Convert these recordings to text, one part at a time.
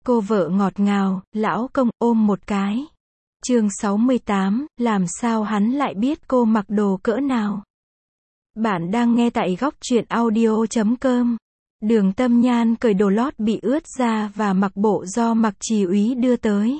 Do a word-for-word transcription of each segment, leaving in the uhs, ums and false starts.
Cô vợ ngọt ngào, lão công, ôm một cái. Chương sáu mươi tám, làm sao hắn lại biết cô mặc đồ cỡ nào? Bạn đang nghe tại góc truyện audio chấm com. Đường Tâm Nhan cởi đồ lót bị ướt ra và mặc bộ do Mặc Trì Úy đưa tới.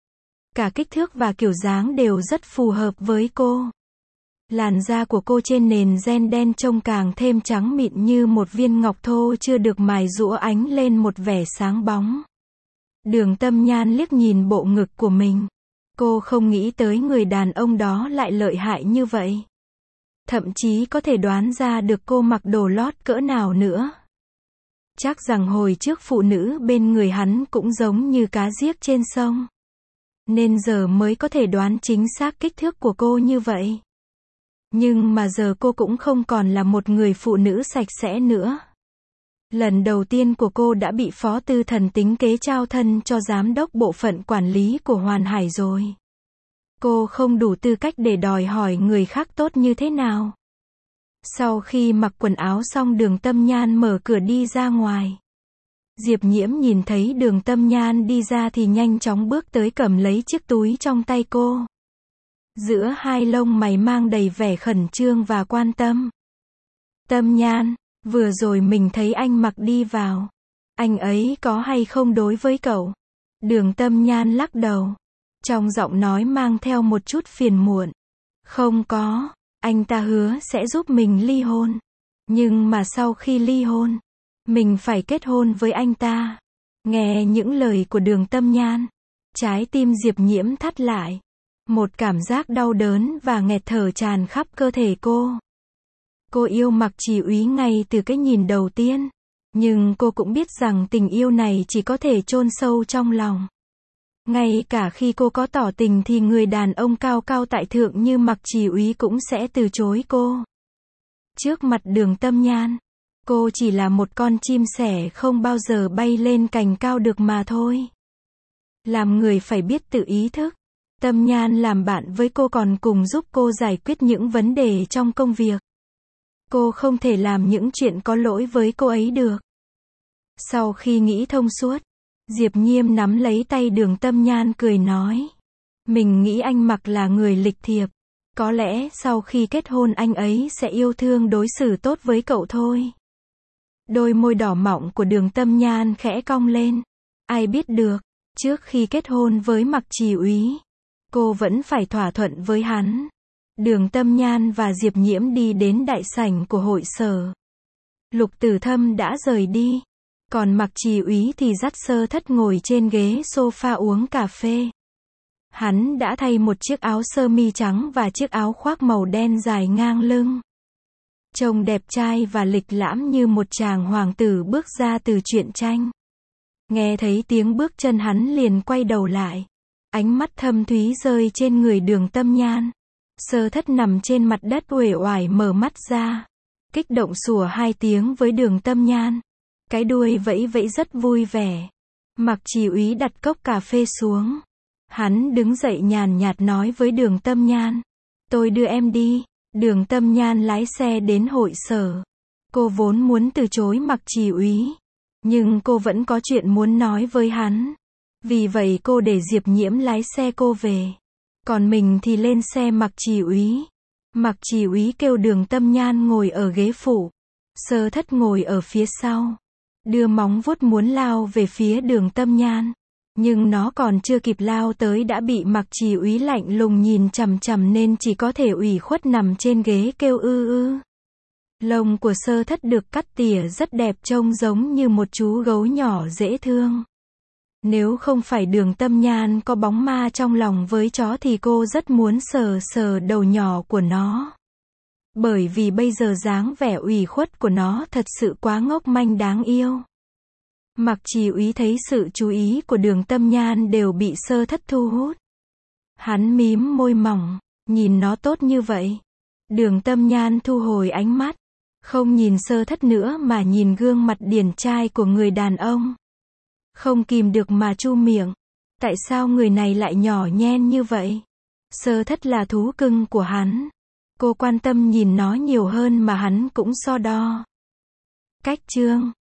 Cả kích thước và kiểu dáng đều rất phù hợp với cô. Làn da của cô trên nền ren đen trông càng thêm trắng mịn như một viên ngọc thô chưa được mài giũa, ánh lên một vẻ sáng bóng. Đường Tâm Nhan liếc nhìn bộ ngực của mình. Cô không nghĩ tới người đàn ông đó lại lợi hại như vậy. Thậm chí có thể đoán ra được cô mặc đồ lót cỡ nào nữa. Chắc rằng hồi trước phụ nữ bên người hắn cũng giống như cá giếc trên sông. Nên giờ mới có thể đoán chính xác kích thước của cô như vậy. Nhưng mà giờ cô cũng không còn là một người phụ nữ sạch sẽ nữa. Lần đầu tiên của cô đã bị Phó Tư Thần tính kế trao thân cho giám đốc bộ phận quản lý của Hoàn Hải rồi. Cô không đủ tư cách để đòi hỏi người khác tốt như thế nào. Sau khi mặc quần áo xong, Đường Tâm Nhan mở cửa đi ra ngoài. Diệp Nhiễm nhìn thấy Đường Tâm Nhan đi ra thì nhanh chóng bước tới cầm lấy chiếc túi trong tay cô. Giữa hai lông mày mang đầy vẻ khẩn trương và quan tâm. Tâm Nhan, vừa rồi mình thấy anh mặc đi vào. Anh ấy có hay không đối với cậu? Đường Tâm Nhan lắc đầu. Trong giọng nói mang theo một chút phiền muộn. Không có, anh ta hứa sẽ giúp mình ly hôn. Nhưng mà sau khi ly hôn, mình phải kết hôn với anh ta. Nghe những lời của Đường Tâm Nhan, trái tim Diệp Nhiễm thắt lại. Một cảm giác đau đớn và nghẹt thở tràn khắp cơ thể cô. Cô yêu Mặc Trì Úy ngay từ cái nhìn đầu tiên. Nhưng cô cũng biết rằng tình yêu này chỉ có thể chôn sâu trong lòng. Ngay cả khi cô có tỏ tình thì người đàn ông cao cao tại thượng như Mặc Trì Úy cũng sẽ từ chối cô. Trước mặt Đường Tâm Nhan, cô chỉ là một con chim sẻ không bao giờ bay lên cành cao được mà thôi. Làm người phải biết tự ý thức. Tâm Nhan làm bạn với cô còn cùng giúp cô giải quyết những vấn đề trong công việc. Cô không thể làm những chuyện có lỗi với cô ấy được. Sau khi nghĩ thông suốt, Diệp Nhiễm nắm lấy tay Đường Tâm Nhan cười nói. Mình nghĩ anh Mặc là người lịch thiệp. Có lẽ sau khi kết hôn anh ấy sẽ yêu thương đối xử tốt với cậu thôi. Đôi môi đỏ mọng của Đường Tâm Nhan khẽ cong lên. Ai biết được, trước khi kết hôn với Mặc Trì Úy, cô vẫn phải thỏa thuận với hắn. Đường Tâm Nhan và Diệp Nhiễm đi đến đại sảnh của hội sở. Lục Tử Thâm đã rời đi. Còn Mặc Trì Úy thì dắt Sơ Thất ngồi trên ghế sofa uống cà phê. Hắn đã thay một chiếc áo sơ mi trắng và chiếc áo khoác màu đen dài ngang lưng. Trông đẹp trai và lịch lãm như một chàng hoàng tử bước ra từ truyện tranh. Nghe thấy tiếng bước chân hắn liền quay đầu lại. Ánh mắt thâm thúy rơi trên người Đường Tâm Nhan. Sơ Thất nằm trên mặt đất uể oải mở mắt ra. Kích động sủa hai tiếng với Đường Tâm Nhan. Cái đuôi vẫy vẫy rất vui vẻ. Mặc Trì Úy đặt cốc cà phê xuống. Hắn đứng dậy nhàn nhạt nói với Đường Tâm Nhan. Tôi đưa em đi. Đường Tâm Nhan lái xe đến hội sở. Cô vốn muốn từ chối Mặc Trì Úy. Nhưng cô vẫn có chuyện muốn nói với hắn. Vì vậy cô để Diệp Nhiễm lái xe cô về. Còn mình thì lên xe Mặc Trì Úy. Mặc Trì Úy kêu Đường Tâm Nhan ngồi ở ghế phụ. Sơ Thất ngồi ở phía sau. Đưa móng vuốt muốn lao về phía Đường Tâm Nhan. Nhưng nó còn chưa kịp lao tới đã bị Mặc Trì Úy lạnh lùng nhìn chằm chằm nên chỉ có thể ủy khuất nằm trên ghế kêu ư ư. Lông của Sơ Thất được cắt tỉa rất đẹp, trông giống như một chú gấu nhỏ dễ thương. Nếu không phải Đường Tâm Nhan có bóng ma trong lòng với chó thì cô rất muốn sờ sờ đầu nhỏ của nó. Bởi vì bây giờ dáng vẻ ủy khuất của nó thật sự quá ngốc manh đáng yêu. Mặc Trì Úy thấy sự chú ý của Đường Tâm Nhan đều bị Sơ Thất thu hút. Hắn mím môi mỏng, nhìn nó tốt như vậy. Đường Tâm Nhan thu hồi ánh mắt, không nhìn Sơ Thất nữa mà nhìn gương mặt điển trai của người đàn ông. Không kìm được mà chu miệng. Tại sao người này lại nhỏ nhen như vậy? Sơ Thất là thú cưng của hắn. Cô quan tâm nhìn nó nhiều hơn mà hắn cũng so đo. Cách chương